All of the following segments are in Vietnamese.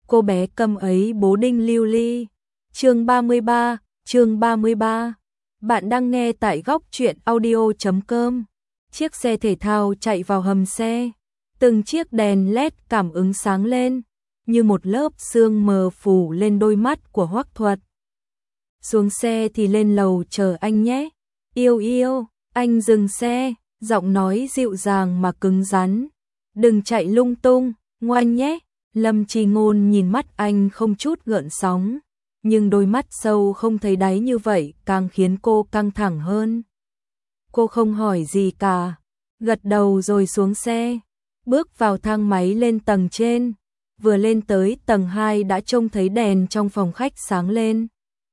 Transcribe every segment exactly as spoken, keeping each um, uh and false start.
cô bé câm ấy bố đinh lưu ly. Chương ba mươi ba, chương ba mươi ba. Bạn đang nghe tại góc truyện audio chấm com. Chiếc xe thể thao chạy vào hầm xe, từng chiếc đèn led cảm ứng sáng lên, như một lớp sương mờ phủ lên đôi mắt của Hoắc Thuật. Xuống xe thì lên lầu chờ anh nhé. Yêu yêu, anh dừng xe, giọng nói dịu dàng mà cứng rắn. Đừng chạy lung tung, ngoan nhé. Lâm Chi Ngôn nhìn mắt anh không chút gợn sóng, nhưng đôi mắt sâu không thấy đáy như vậy càng khiến cô căng thẳng hơn. Cô không hỏi gì cả, gật đầu rồi xuống xe, bước vào thang máy lên tầng trên. Vừa lên tới tầng hai đã trông thấy đèn trong phòng khách sáng lên.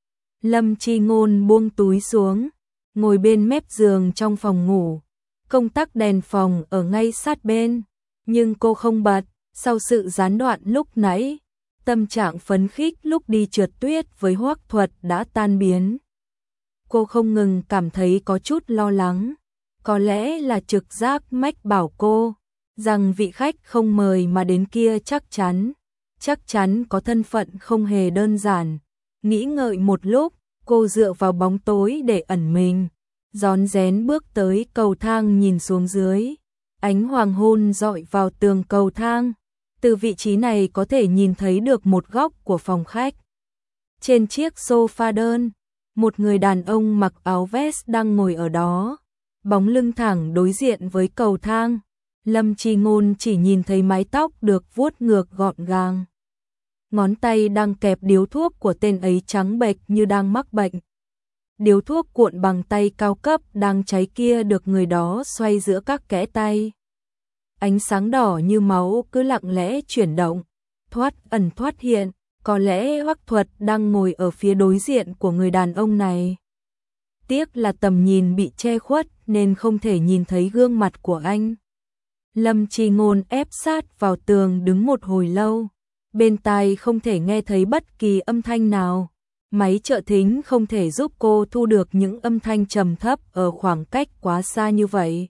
Lâm Chi Ngôn buông túi xuống, ngồi bên mép giường trong phòng ngủ. Công tắc đèn phòng ở ngay sát bên, nhưng cô không bật. Sau sự gián đoạn lúc nãy, tâm trạng phấn khích lúc đi trượt tuyết với Hoắc Thuật đã tan biến. Cô không ngừng cảm thấy có chút lo lắng, có lẽ là trực giác mách bảo cô rằng vị khách không mời mà đến kia chắc chắn, chắc chắn có thân phận không hề đơn giản. Nghĩ ngợi một lúc, cô dựa vào bóng tối để ẩn mình, rón rén bước tới cầu thang nhìn xuống dưới. Ánh hoàng hôn dọi vào tường cầu thang. Từ vị trí này có thể nhìn thấy được một góc của phòng khách. Trên chiếc sofa đơn, một người đàn ông mặc áo vest đang ngồi ở đó, bóng lưng thẳng đối diện với cầu thang. Lâm Chi Ngôn chỉ nhìn thấy mái tóc được vuốt ngược gọn gàng. Ngón tay đang kẹp điếu thuốc của tên ấy trắng bệch như đang mắc bệnh. Điếu thuốc cuộn bằng tay cao cấp đang cháy kia được người đó xoay giữa các kẽ tay. Ánh sáng đỏ như máu cứ lặng lẽ chuyển động, thoát ẩn thoát hiện, có lẽ Hoắc Thuật đang ngồi ở phía đối diện của người đàn ông này. Tiếc là tầm nhìn bị che khuất nên không thể nhìn thấy gương mặt của anh. Lâm Chi Ngôn ép sát vào tường đứng một hồi lâu, bên tai không thể nghe thấy bất kỳ âm thanh nào. Máy trợ thính không thể giúp cô thu được những âm thanh trầm thấp ở khoảng cách quá xa như vậy.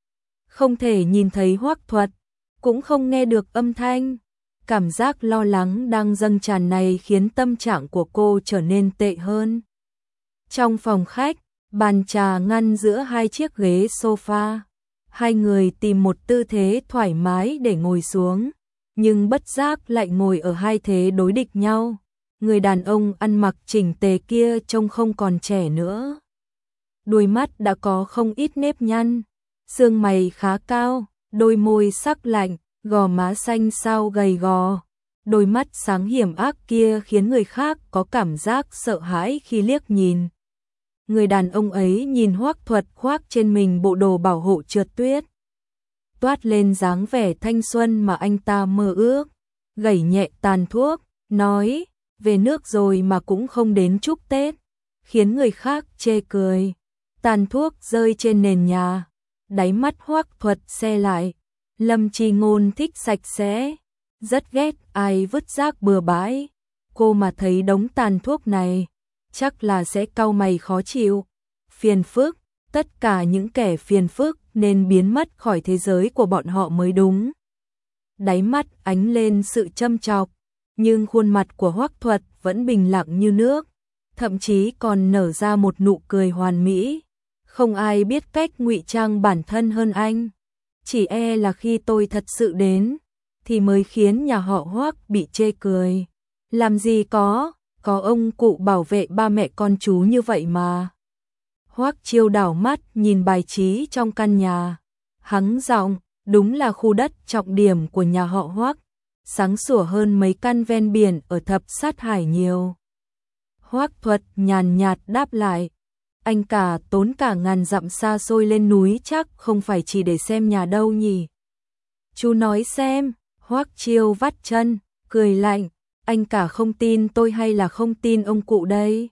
Không thể nhìn thấy Hoắc Thuật, cũng không nghe được âm thanh. Cảm giác lo lắng đang dâng tràn này khiến tâm trạng của cô trở nên tệ hơn. Trong phòng khách, bàn trà ngăn giữa hai chiếc ghế sofa. Hai người tìm một tư thế thoải mái để ngồi xuống, nhưng bất giác lại ngồi ở hai thế đối địch nhau. Người đàn ông ăn mặc chỉnh tề kia trông không còn trẻ nữa. Đôi mắt đã có không ít nếp nhăn, xương mày khá cao, đôi môi sắc lạnh, gò má xanh xao gầy gò. Đôi mắt sáng hiểm ác kia khiến người khác có cảm giác sợ hãi khi liếc nhìn. Người đàn ông ấy nhìn Hoắc Thuật khoác trên mình bộ đồ bảo hộ trượt tuyết, toát lên dáng vẻ thanh xuân mà anh ta mơ ước. Gẩy nhẹ tàn thuốc, nói, về nước rồi mà cũng không đến chúc Tết, khiến người khác chê cười. Tàn thuốc rơi trên nền nhà, đáy mắt Hoắc Thuật se lại. Lâm Chi Ngôn thích sạch sẽ, rất ghét ai vứt rác bừa bãi. Cô mà thấy đống tàn thuốc này, chắc là sẽ cau mày khó chịu. Phiền phức, tất cả những kẻ phiền phức nên biến mất khỏi thế giới của bọn họ mới đúng. Đáy mắt ánh lên sự châm chọc, nhưng khuôn mặt của Hoắc Thuật vẫn bình lặng như nước, thậm chí còn nở ra một nụ cười hoàn mỹ. Không ai biết cách ngụy trang bản thân hơn anh. Chỉ e là khi tôi thật sự đến, thì mới khiến nhà họ Hoắc bị chê cười. Làm gì có, có ông cụ bảo vệ ba mẹ con chú như vậy mà. Hoắc Chiêu đảo mắt nhìn bài trí trong căn nhà, hắng giọng, đúng là khu đất trọng điểm của nhà họ Hoắc, sáng sủa hơn mấy căn ven biển ở thập sát hải nhiều. Hoắc Thuật nhàn nhạt đáp lại, anh cả tốn cả ngàn dặm xa xôi lên núi chắc không phải chỉ để xem nhà đâu nhỉ. Chú nói xem. Hoắc Chiêu vắt chân, cười lạnh, anh cả không tin tôi hay là không tin ông cụ đây?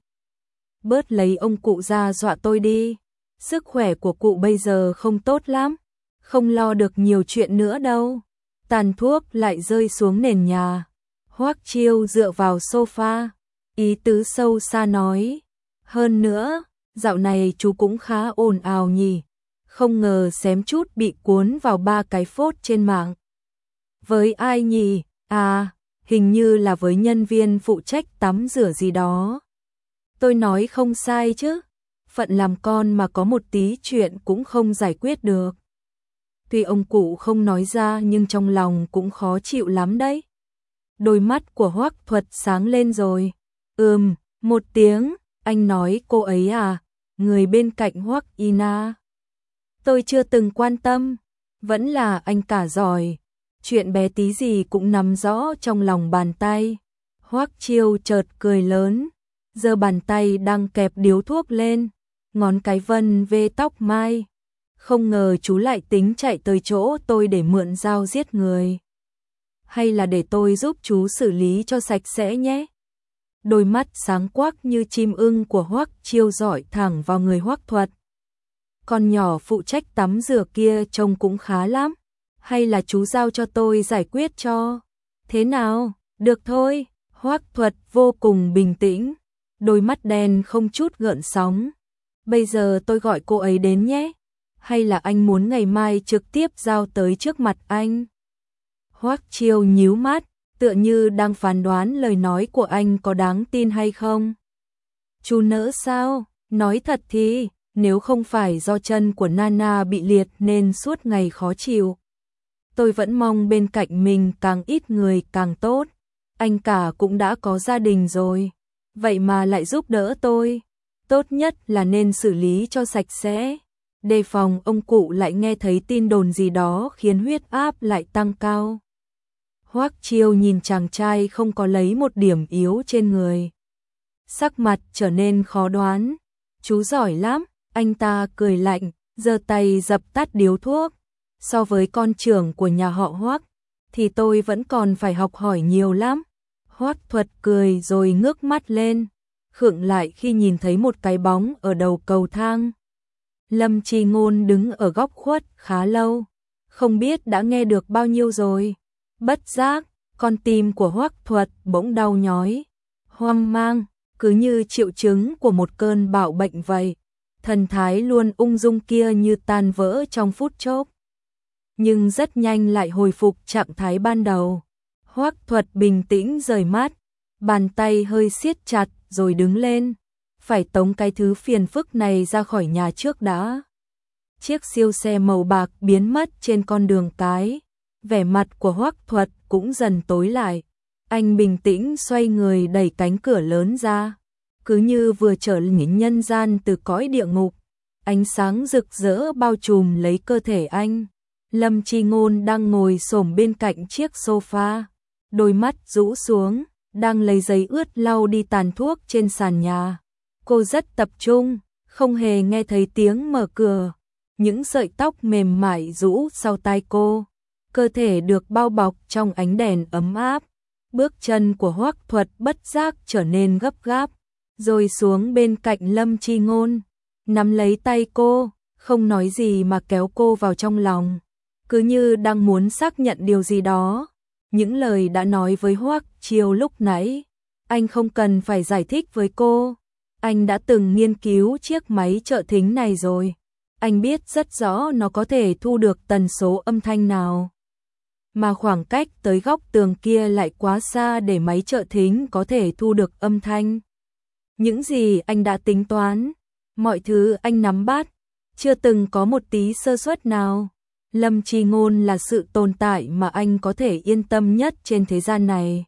Bớt lấy ông cụ ra dọa tôi đi, sức khỏe của cụ bây giờ không tốt lắm, không lo được nhiều chuyện nữa đâu. Tàn thuốc lại rơi xuống nền nhà. Hoắc Chiêu dựa vào sofa, ý tứ sâu xa nói, hơn nữa, dạo này chú cũng khá ồn ào nhỉ, không ngờ xém chút bị cuốn vào ba cái phốt trên mạng. Với ai nhỉ? À, hình như là với nhân viên phụ trách tắm rửa gì đó. Tôi nói không sai chứ, phận làm con mà có một tí chuyện cũng không giải quyết được. Tuy ông cụ không nói ra nhưng trong lòng cũng khó chịu lắm đấy. Đôi mắt của Hoắc Thuật sáng lên rồi. Ừm, một tiếng, anh nói cô ấy à, người bên cạnh Hoắc Ina. Tôi chưa từng quan tâm, vẫn là anh cả giỏi. Chuyện bé tí gì cũng nắm rõ trong lòng bàn tay. Hoắc Chiêu chợt cười lớn, giơ bàn tay đang kẹp điếu thuốc lên, ngón cái vân về tóc mai. Không ngờ chú lại tính chạy tới chỗ tôi để mượn dao giết người. Hay là để tôi giúp chú xử lý cho sạch sẽ nhé. Đôi mắt sáng quắc như chim ưng của Hoắc Chiêu dọi thẳng vào người Hoắc Thuật. Con nhỏ phụ trách tắm rửa kia trông cũng khá lắm. Hay là chú giao cho tôi giải quyết cho. Thế nào? Được thôi. Hoắc Thuật vô cùng bình tĩnh, đôi mắt đen không chút gợn sóng. Bây giờ tôi gọi cô ấy đến nhé. Hay là anh muốn ngày mai trực tiếp giao tới trước mặt anh? Hoắc Chiêu nhíu mắt, tựa như đang phán đoán lời nói của anh có đáng tin hay không. Chú nỡ sao? Nói thật thì, nếu không phải do chân của Nana bị liệt nên suốt ngày khó chịu, tôi vẫn mong bên cạnh mình càng ít người càng tốt. Anh cả cũng đã có gia đình rồi, vậy mà lại giúp đỡ tôi. Tốt nhất là nên xử lý cho sạch sẽ, đề phòng ông cụ lại nghe thấy tin đồn gì đó khiến huyết áp lại tăng cao. Hoắc Chiêu nhìn chàng trai không có lấy một điểm yếu trên người, sắc mặt trở nên khó đoán. Chú giỏi lắm, anh ta cười lạnh, giơ tay dập tắt điếu thuốc. So với con trưởng của nhà họ Hoắc thì tôi vẫn còn phải học hỏi nhiều lắm. Hoắc Thuật cười rồi ngước mắt lên, khựng lại khi nhìn thấy một cái bóng ở đầu cầu thang. Lâm Chi Ngôn đứng ở góc khuất khá lâu, không biết đã nghe được bao nhiêu rồi. Bất giác, con tim của Hoắc Thuật bỗng đau nhói, hoang mang, cứ như triệu chứng của một cơn bạo bệnh vậy. Thần thái luôn ung dung kia như tan vỡ trong phút chốc, nhưng rất nhanh lại hồi phục trạng thái ban đầu. Hoắc Thuật bình tĩnh rời mắt, bàn tay hơi siết chặt rồi đứng lên. Phải tống cái thứ phiền phức này ra khỏi nhà trước đã. Chiếc siêu xe màu bạc biến mất trên con đường cái. Vẻ mặt của Hoắc Thuật cũng dần tối lại. Anh bình tĩnh xoay người đẩy cánh cửa lớn ra, cứ như vừa trở lại nhân gian từ cõi địa ngục. Ánh sáng rực rỡ bao trùm lấy cơ thể anh. Lâm Chi Ngôn đang ngồi xổm bên cạnh chiếc sofa, đôi mắt rũ xuống, đang lấy giấy ướt lau đi tàn thuốc trên sàn nhà. Cô rất tập trung, không hề nghe thấy tiếng mở cửa. Những sợi tóc mềm mại rũ sau tai cô, cơ thể được bao bọc trong ánh đèn ấm áp. Bước chân của Hoắc Thuật bất giác trở nên gấp gáp, rồi xuống bên cạnh Lâm Chi Ngôn, nắm lấy tay cô, không nói gì mà kéo cô vào trong lòng, cứ như đang muốn xác nhận điều gì đó. Những lời đã nói với Hoắc Chiêu lúc nãy, anh không cần phải giải thích với cô. Anh đã từng nghiên cứu chiếc máy trợ thính này rồi. Anh biết rất rõ nó có thể thu được tần số âm thanh nào, mà khoảng cách tới góc tường kia lại quá xa để máy trợ thính có thể thu được âm thanh. Những gì anh đã tính toán, mọi thứ anh nắm bắt, chưa từng có một tí sơ suất nào. Lâm Chi Ngôn là sự tồn tại mà anh có thể yên tâm nhất trên thế gian này.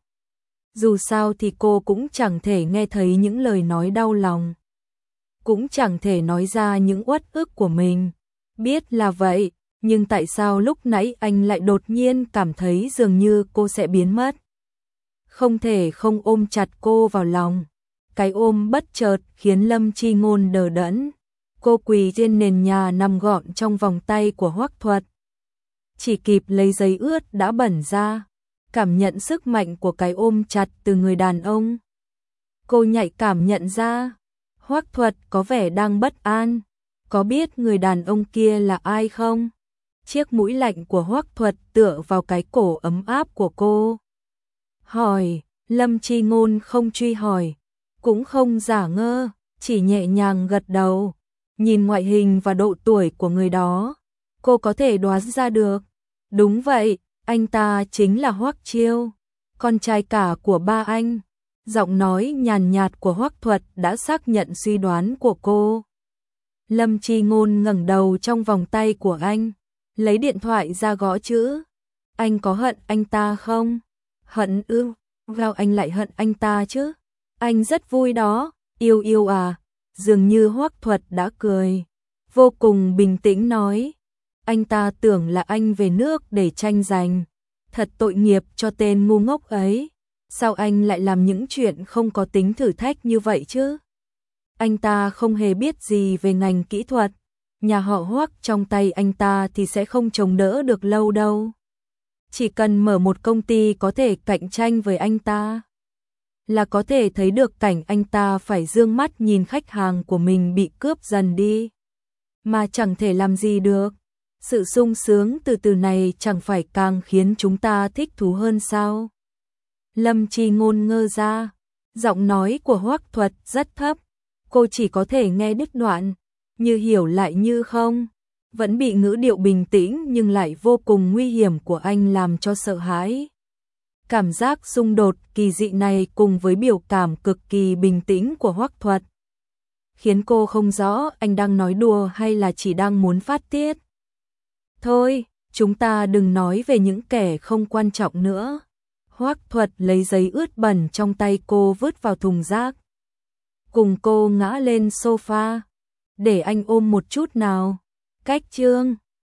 Dù sao thì cô cũng chẳng thể nghe thấy những lời nói đau lòng, cũng chẳng thể nói ra những uất ức của mình. Biết là vậy, nhưng tại sao lúc nãy anh lại đột nhiên cảm thấy dường như cô sẽ biến mất? Không thể không ôm chặt cô vào lòng. Cái ôm bất chợt khiến Lâm Chi Ngôn đờ đẫn. Cô quỳ trên nền nhà nằm gọn trong vòng tay của Hoắc Thuật, chỉ kịp lấy giấy ướt đã bẩn ra, cảm nhận sức mạnh của cái ôm chặt từ người đàn ông. Cô nhạy cảm nhận ra, Hoắc Thuật có vẻ đang bất an. Có biết người đàn ông kia là ai không? Chiếc mũi lạnh của Hoắc Thuật tựa vào cái cổ ấm áp của cô. Hỏi, Lâm Chi Ngôn không truy hỏi, cũng không giả ngơ, chỉ nhẹ nhàng gật đầu. Nhìn ngoại hình và độ tuổi của người đó, cô có thể đoán ra được. Đúng vậy, anh ta chính là Hoắc Chiêu. con trai cả của ba anh. Giọng nói nhàn nhạt của Hoắc Thuật đã xác nhận suy đoán của cô. Lâm Chi Ngôn ngẩng đầu trong vòng tay của anh, lấy điện thoại ra gõ chữ. Anh có hận anh ta không? Hận ư? Vào anh lại hận anh ta chứ? Anh rất vui đó, yêu yêu à? Dường như Hoắc Thuật đã cười, vô cùng bình tĩnh nói. Anh ta tưởng là anh về nước để tranh giành. Thật tội nghiệp cho tên ngu ngốc ấy. Sao anh lại làm những chuyện không có tính thử thách như vậy chứ? Anh ta không hề biết gì về ngành kỹ thuật. Nhà họ Hoắc trong tay anh ta thì sẽ không chống đỡ được lâu đâu. Chỉ cần mở một công ty có thể cạnh tranh với anh ta, là có thể thấy được cảnh anh ta phải dương mắt nhìn khách hàng của mình bị cướp dần đi. Mà chẳng thể làm gì được. Sự sung sướng từ từ này chẳng phải càng khiến chúng ta thích thú hơn sao? Lâm Chi Ngôn ngơ ra, giọng nói của Hoắc Thuật rất thấp, cô chỉ có thể nghe đứt đoạn, như hiểu lại như không, vẫn bị ngữ điệu bình tĩnh nhưng lại vô cùng nguy hiểm của anh làm cho sợ hãi. Cảm giác xung đột kỳ dị này cùng với biểu cảm cực kỳ bình tĩnh của Hoắc Thuật, khiến cô không rõ anh đang nói đùa hay là chỉ đang muốn phát tiết. Thôi, chúng ta đừng nói về những kẻ không quan trọng nữa. Hoắc Thuật lấy giấy ướt bẩn trong tay cô vứt vào thùng rác. Cùng cô ngã lên sofa. Để anh ôm một chút nào. Cách chương